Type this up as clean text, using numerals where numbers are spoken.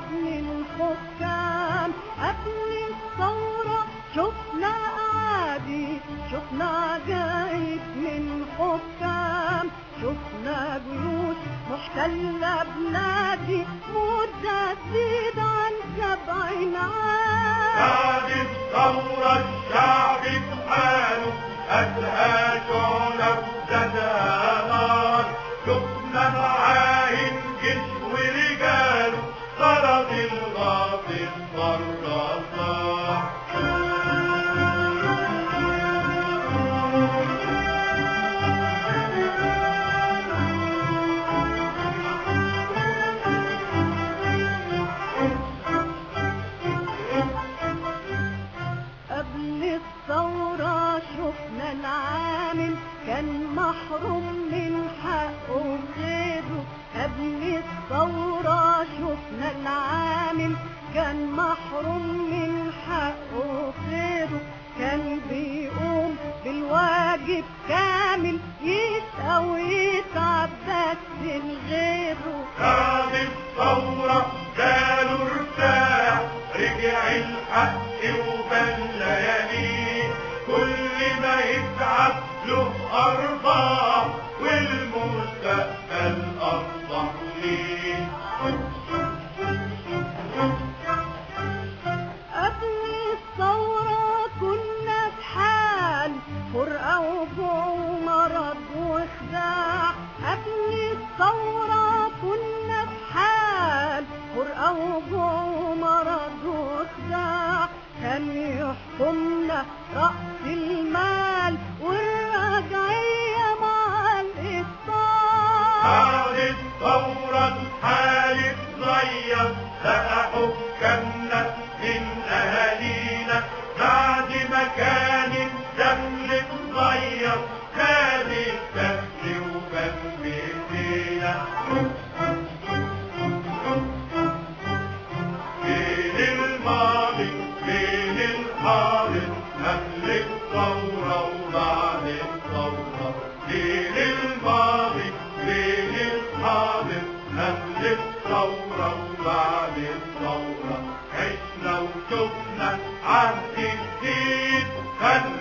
عجايب من حكام قبل الثورة، شفنا أعادي، شفنا عجايب من حكام، شفنا جيوش محتلة بلادي مدة تزيد عن 70 عام. بعد الثورة الشعب بحاله أزهى شعلة وزادها نار، شفنا معاهن جيش ورجاله طرد الغاصب مرة صاح. قبل الثورة شفنا العامل كان محروم من حقه غيره، قبل الثورة شفنا العامل كان محروم من حقه غيره، كان بيقوم بالواجب كامل يسقى ويتعب بس لغيره. بعد الثورة جاله ارتاح، رجع الحق وبان لياليه، كل ما يتعب له أرباح والمستقبل أصبح ليه. قبل الثورة كنا في حال فرقة وجوع ومرض وخداع، قبل الثورة كنا في حال فرقة وجوع ومرض وخداع، كان يحكمنا رأس المال والرجعية مع الإفطار. بعد الثورة الحال اتغير، بقى حكامنا من أهالينا، بعد ما كان الدخل اتغير كان الدخل وبان بإيدينا. بين الماضي بين الحاضر قبل الثورة وبعد الثورة، بين الماضي بين الحاضر قبل الثورة وبعد الثورة، عشنا وشفنا عهد جديد